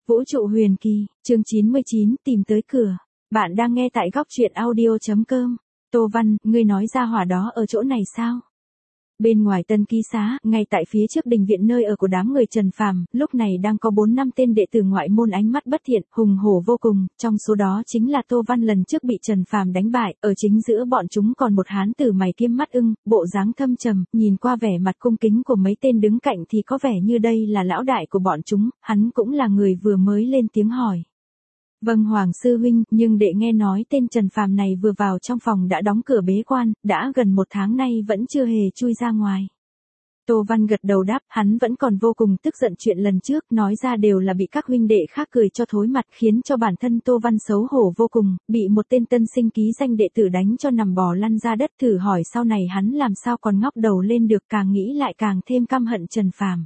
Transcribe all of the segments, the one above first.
Vũ trụ huyền kỳ, chương 99, tìm tới cửa. Bạn đang nghe tại góc truyện audio.com. Tô Văn, ngươi nói ra hỏa đó ở chỗ này sao? Bên ngoài Tân Ký Xá, ngay tại phía trước đình viện nơi ở của đám người Trần Phàm, lúc này đang có 4-5 tên đệ tử ngoại môn ánh mắt bất thiện, hùng hổ vô cùng, trong số đó chính là Tô Văn lần trước bị Trần Phàm đánh bại, ở chính giữa bọn chúng còn một hán tử mày kiêm mắt ưng, bộ dáng thâm trầm, nhìn qua vẻ mặt cung kính của mấy tên đứng cạnh thì có vẻ như đây là lão đại của bọn chúng, hắn cũng là người vừa mới lên tiếng hỏi. Vâng Hoàng sư huynh, nhưng đệ nghe nói tên Trần Phàm này vừa vào trong phòng đã đóng cửa bế quan, đã gần 1 tháng nay vẫn chưa hề chui ra ngoài. Tô Văn gật đầu đáp, hắn vẫn còn vô cùng tức giận chuyện lần trước, nói ra đều là bị các huynh đệ khác cười cho thối mặt, khiến cho bản thân Tô Văn xấu hổ vô cùng, bị một tên tân sinh ký danh đệ tử đánh cho nằm bò lăn ra đất, thử hỏi sau này hắn làm sao còn ngóc đầu lên được, càng nghĩ lại càng thêm căm hận Trần Phàm.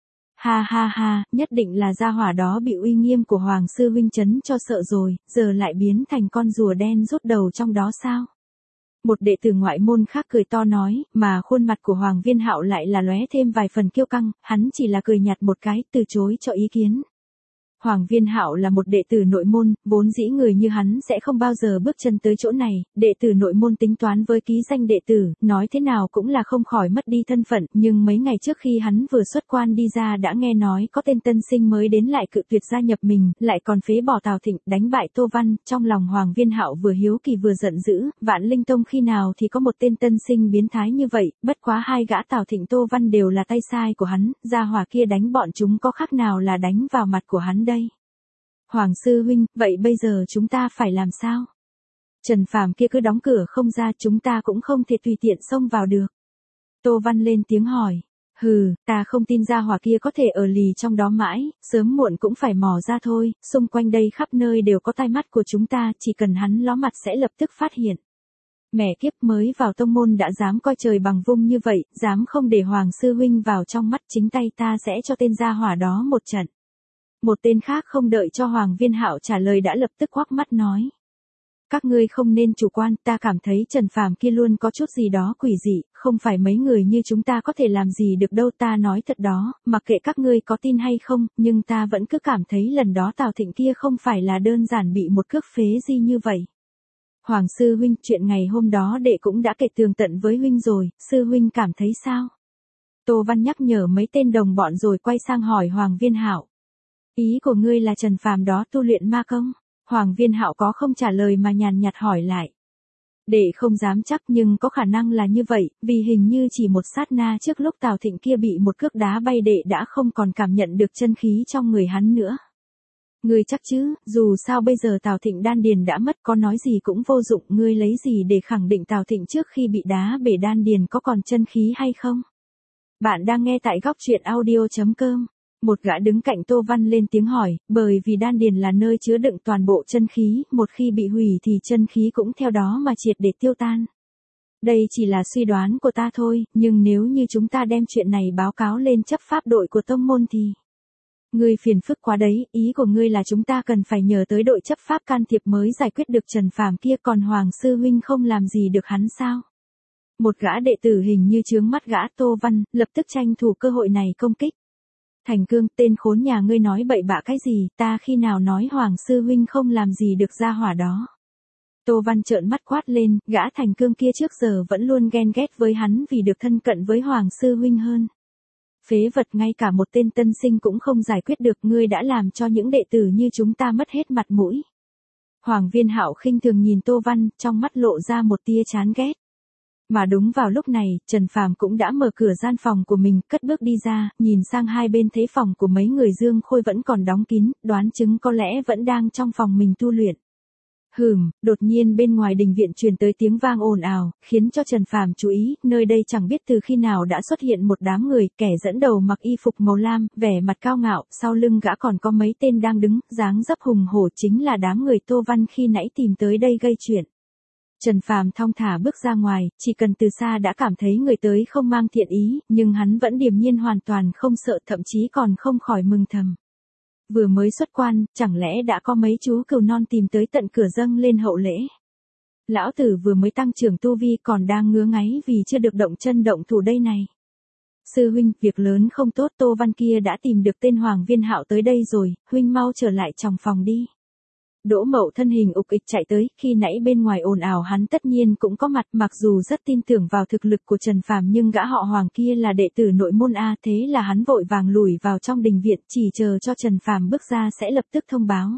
Ha ha ha, nhất định là gia hỏa đó bị uy nghiêm của Hoàng sư huynh chấn cho sợ rồi, giờ lại biến thành con rùa đen rút đầu trong đó sao? Một đệ tử ngoại môn khác cười to nói, mà khuôn mặt của Hoàng Viên Hạo lại là lóe thêm vài phần kiêu căng, hắn chỉ là cười nhạt một cái, từ chối cho ý kiến. Hoàng Viên Hạo là một đệ tử nội môn, vốn dĩ người như hắn sẽ không bao giờ bước chân tới chỗ này, đệ tử nội môn tính toán với ký danh đệ tử, nói thế nào cũng là không khỏi mất đi thân phận, nhưng mấy ngày trước khi hắn vừa xuất quan đi ra đã nghe nói có tên tân sinh mới đến lại cự tuyệt gia nhập mình, lại còn phế bỏ Tào Thịnh, đánh bại Tô Văn, trong lòng Hoàng Viên Hạo vừa hiếu kỳ vừa giận dữ, Vạn Linh Tông khi nào thì có một tên tân sinh biến thái như vậy, bất quá hai gã Tào Thịnh Tô Văn đều là tay sai của hắn, gia hỏa kia đánh bọn chúng có khác nào là đánh vào mặt của hắn đây. Hoàng sư huynh, vậy bây giờ chúng ta phải làm sao? Trần Phàm kia cứ đóng cửa không ra, chúng ta cũng không thể tùy tiện xông vào được. Tô Văn lên tiếng hỏi. Hừ, ta không tin gia hỏa kia có thể ở lì trong đó mãi, sớm muộn cũng phải mò ra thôi, xung quanh đây khắp nơi đều có tai mắt của chúng ta, chỉ cần hắn ló mặt sẽ lập tức phát hiện. Mẹ kiếp, mới vào tông môn đã dám coi trời bằng vung như vậy, dám không để Hoàng sư huynh vào trong mắt, chính tay ta sẽ cho tên gia hỏa đó một trận. Một tên khác không đợi cho Hoàng Viên Hạo trả lời đã lập tức quắc mắt nói. Các ngươi không nên chủ quan, ta cảm thấy Trần Phàm kia luôn có chút gì đó quỷ dị, không phải mấy người như chúng ta có thể làm gì được đâu, ta nói thật đó, mặc kệ các ngươi có tin hay không, nhưng ta vẫn cứ cảm thấy lần đó Tào Thịnh kia không phải là đơn giản bị một cước phế di như vậy. Hoàng sư huynh, chuyện ngày hôm đó đệ cũng đã kể tường tận với huynh rồi, sư huynh cảm thấy sao? Tô Văn nhắc nhở mấy tên đồng bọn rồi quay sang hỏi Hoàng Viên Hạo. Ý của ngươi là Trần Phàm đó tu luyện ma công? Hoàng Viên Hạo có không trả lời mà nhàn nhạt hỏi lại. Đệ không dám chắc nhưng có khả năng là như vậy, vì hình như chỉ một sát na trước lúc Tào Thịnh kia bị một cước đá bay đệ đã không còn cảm nhận được chân khí trong người hắn nữa. Ngươi chắc chứ, dù sao bây giờ Tào Thịnh đan điền đã mất, có nói gì cũng vô dụng, ngươi lấy gì để khẳng định Tào Thịnh trước khi bị đá bể đan điền có còn chân khí hay không? Bạn đang nghe tại góc truyện audio.com. Một gã đứng cạnh Tô Văn lên tiếng hỏi, bởi vì đan điền là nơi chứa đựng toàn bộ chân khí, một khi bị hủy thì chân khí cũng theo đó mà triệt để tiêu tan. Đây chỉ là suy đoán của ta thôi, nhưng nếu như chúng ta đem chuyện này báo cáo lên chấp pháp đội của tông môn thì... Ngươi phiền phức quá đấy, ý của ngươi là chúng ta cần phải nhờ tới đội chấp pháp can thiệp mới giải quyết được Trần Phàm kia, còn Hoàng sư huynh không làm gì được hắn sao? Một gã đệ tử hình như chướng mắt gã Tô Văn, lập tức tranh thủ cơ hội này công kích. Thành Cương, tên khốn nhà ngươi nói bậy bạ cái gì, ta khi nào nói Hoàng sư huynh không làm gì được gia hỏa đó. Tô Văn trợn mắt quát lên, gã Thành Cương kia trước giờ vẫn luôn ghen ghét với hắn vì được thân cận với Hoàng sư huynh hơn. Phế vật, ngay cả một tên tân sinh cũng không giải quyết được, ngươi đã làm cho những đệ tử như chúng ta mất hết mặt mũi. Hoàng Viên Hạo khinh thường nhìn Tô Văn, trong mắt lộ ra một tia chán ghét. Mà đúng vào lúc này, Trần Phàm cũng đã mở cửa gian phòng của mình, cất bước đi ra, nhìn sang hai bên thấy phòng của mấy người Dương Khôi vẫn còn đóng kín, đoán chứng có lẽ vẫn đang trong phòng mình tu luyện. Đột nhiên bên ngoài đình viện truyền tới tiếng vang ồn ào, khiến cho Trần Phàm chú ý, nơi đây chẳng biết từ khi nào đã xuất hiện một đám người, kẻ dẫn đầu mặc y phục màu lam, vẻ mặt cao ngạo, sau lưng gã còn có mấy tên đang đứng, dáng dấp hùng hổ, chính là đám người Tô Văn khi nãy tìm tới đây gây chuyện. Trần Phàm thong thả bước ra ngoài, chỉ cần từ xa đã cảm thấy người tới không mang thiện ý, nhưng hắn vẫn điềm nhiên hoàn toàn không sợ, thậm chí còn không khỏi mừng thầm. Vừa mới xuất quan, chẳng lẽ đã có mấy chú cừu non tìm tới tận cửa dâng lên hậu lễ. Lão tử vừa mới tăng trưởng tu vi còn đang ngứa ngáy vì chưa được động chân động thủ đây này. Sư huynh, việc lớn không tốt, Tô Văn kia đã tìm được tên Hoàng Viên Hạo tới đây rồi, huynh mau trở lại trong phòng đi. Đỗ Mậu thân hình ục ịch chạy tới, khi nãy bên ngoài ồn ào hắn tất nhiên cũng có mặt, mặc dù rất tin tưởng vào thực lực của Trần Phàm nhưng gã họ Hoàng kia là đệ tử nội môn A, thế là hắn vội vàng lùi vào trong đình viện, chỉ chờ cho Trần Phàm bước ra sẽ lập tức thông báo.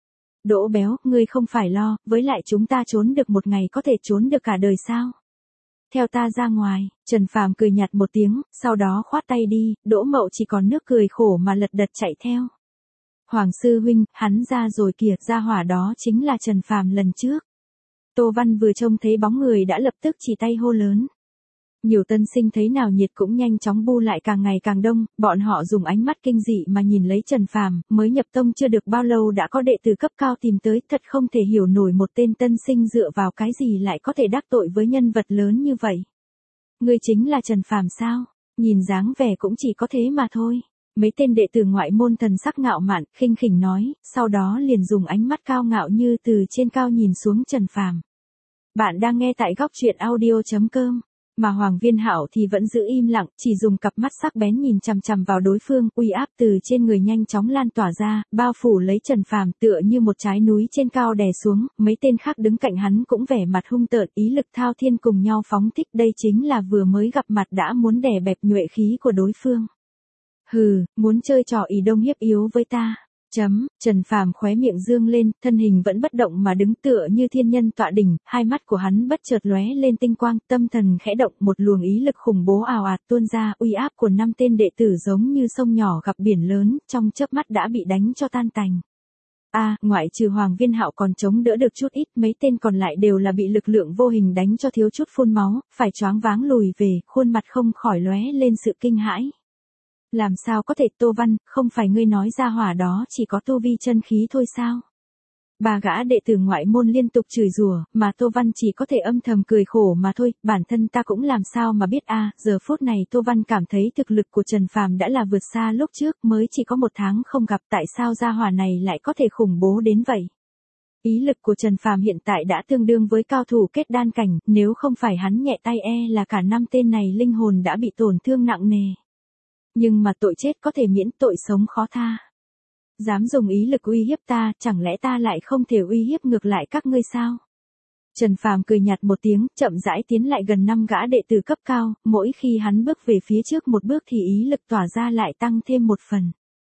Đỗ béo, ngươi không phải lo, với lại chúng ta trốn được một ngày có thể trốn được cả đời sao? Theo ta ra ngoài. Trần Phàm cười nhạt một tiếng, sau đó khoát tay đi, Đỗ Mậu chỉ còn nước cười khổ mà lật đật chạy theo. Hoàng sư huynh, hắn ra rồi kìa, gia hỏa đó chính là Trần Phàm lần trước. Tô Văn vừa trông thấy bóng người đã lập tức chỉ tay hô lớn. Nhiều tân sinh thấy nào nhiệt cũng nhanh chóng bu lại càng ngày càng đông, bọn họ dùng ánh mắt kinh dị mà nhìn lấy Trần Phàm, mới nhập tông chưa được bao lâu đã có đệ tử cấp cao tìm tới, thật không thể hiểu nổi một tên tân sinh dựa vào cái gì lại có thể đắc tội với nhân vật lớn như vậy. Ngươi chính là Trần Phàm sao? Nhìn dáng vẻ cũng chỉ có thế mà thôi. Mấy tên đệ tử ngoại môn thần sắc ngạo mạn, khinh khỉnh nói, sau đó liền dùng ánh mắt cao ngạo như từ trên cao nhìn xuống Trần Phàm. Bạn đang nghe tại góc truyện audio.com. Mà Hoàng Viên Hạo thì vẫn giữ im lặng, chỉ dùng cặp mắt sắc bén nhìn chằm chằm vào đối phương, uy áp từ trên người nhanh chóng lan tỏa ra, bao phủ lấy Trần Phàm tựa như một trái núi trên cao đè xuống, mấy tên khác đứng cạnh hắn cũng vẻ mặt hung tợn, ý lực thao thiên cùng nhau phóng thích, đây chính là vừa mới gặp mặt đã muốn đè bẹp nhuệ khí của đối phương. Hừ, muốn chơi trò ỷ đông hiếp yếu với ta. Trần Phàm khóe miệng dương lên, thân hình vẫn bất động mà đứng tựa như thiên nhân tọa đỉnh, hai mắt của hắn bất chợt lóe lên tinh quang, tâm thần khẽ động, một luồng ý lực khủng bố ào ạt tuôn ra, uy áp của 5 tên đệ tử giống như sông nhỏ gặp biển lớn, trong chớp mắt đã bị đánh cho tan tành. Ngoại trừ Hoàng Viên Hạo còn chống đỡ được chút ít, mấy tên còn lại đều là bị lực lượng vô hình đánh cho thiếu chút phun máu, phải choáng váng lùi về, khuôn mặt không khỏi lóe lên sự kinh hãi. Làm sao có thể, Tô Văn, không phải ngươi nói ra hỏa đó chỉ có tu vi chân khí thôi sao? Ba gã đệ tử ngoại môn liên tục chửi rủa, mà Tô Văn chỉ có thể âm thầm cười khổ mà thôi, bản thân ta cũng làm sao mà biết giờ phút này Tô Văn cảm thấy thực lực của Trần Phàm đã là vượt xa lúc trước, mới chỉ có 1 tháng không gặp, tại sao gia hỏa này lại có thể khủng bố đến vậy? Ý lực của Trần Phàm hiện tại đã tương đương với cao thủ kết đan cảnh, nếu không phải hắn nhẹ tay là cả 5 tên này linh hồn đã bị tổn thương nặng nề. Nhưng mà tội chết có thể miễn, tội sống khó tha. Dám dùng ý lực uy hiếp ta, chẳng lẽ ta lại không thể uy hiếp ngược lại các ngươi sao? Trần Phàm cười nhạt một tiếng, chậm rãi tiến lại gần 5 gã đệ tử cấp cao, mỗi khi hắn bước về phía trước một bước thì ý lực tỏa ra lại tăng thêm một phần.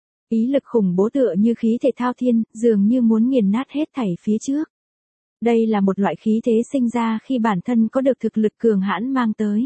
Ý lực khủng bố tựa như khí thể thao thiên, dường như muốn nghiền nát hết thảy phía trước. Đây là một loại khí thế sinh ra khi bản thân có được thực lực cường hãn mang tới.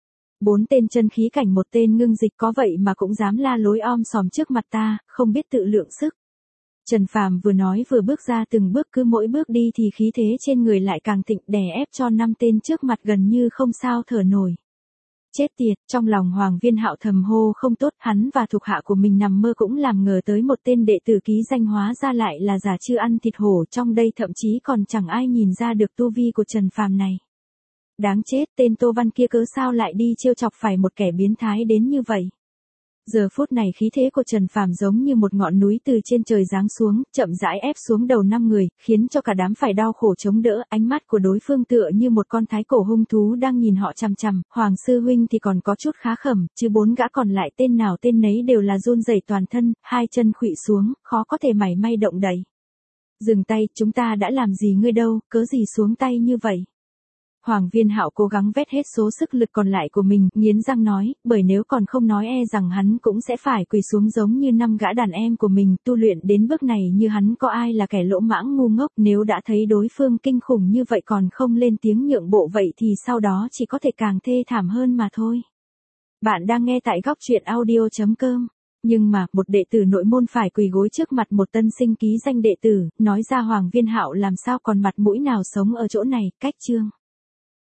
4 tên chân khí cảnh, 1 tên ngưng dịch, có vậy mà cũng dám la lối om sòm trước mặt ta, không biết tự lượng sức. Trần Phàm vừa nói vừa bước ra từng bước, cứ mỗi bước đi thì khí thế trên người lại càng thịnh, đè ép cho 5 tên trước mặt gần như không sao thở nổi. Chết tiệt, trong lòng Hoàng Viên Hạo thầm hô không tốt, hắn và thuộc hạ của mình nằm mơ cũng làm ngờ tới một tên đệ tử ký danh hóa ra lại là giả chưa ăn thịt hổ, trong đây thậm chí còn chẳng ai nhìn ra được tu vi của Trần Phàm này. Đáng chết, tên Tô Văn kia cớ sao lại đi trêu chọc phải một kẻ biến thái đến như vậy. Giờ phút này khí thế của Trần Phàm giống như một ngọn núi từ trên trời giáng xuống, chậm rãi ép xuống đầu 5 người, khiến cho cả đám phải đau khổ chống đỡ, ánh mắt của đối phương tựa như một con thái cổ hung thú đang nhìn họ chằm chằm, Hoàng sư huynh thì còn có chút khá khẩm, chứ 4 gã còn lại tên nào tên nấy đều là run rẩy toàn thân, hai chân khuỵu xuống, khó có thể mảy may động đậy. Dừng tay, chúng ta đã làm gì ngươi đâu, cớ gì xuống tay như vậy? Hoàng Viên Hạo cố gắng vét hết số sức lực còn lại của mình, nghiến răng nói, bởi nếu còn không nói rằng hắn cũng sẽ phải quỳ xuống giống như 5 gã đàn em của mình, tu luyện đến bước này như hắn có ai là kẻ lỗ mãng ngu ngốc, nếu đã thấy đối phương kinh khủng như vậy còn không lên tiếng nhượng bộ vậy thì sau đó chỉ có thể càng thê thảm hơn mà thôi. Bạn đang nghe tại góc truyện audio.com. Nhưng mà, một đệ tử nội môn phải quỳ gối trước mặt một tân sinh ký danh đệ tử, nói ra Hoàng Viên Hạo làm sao còn mặt mũi nào sống ở chỗ này, cách chương.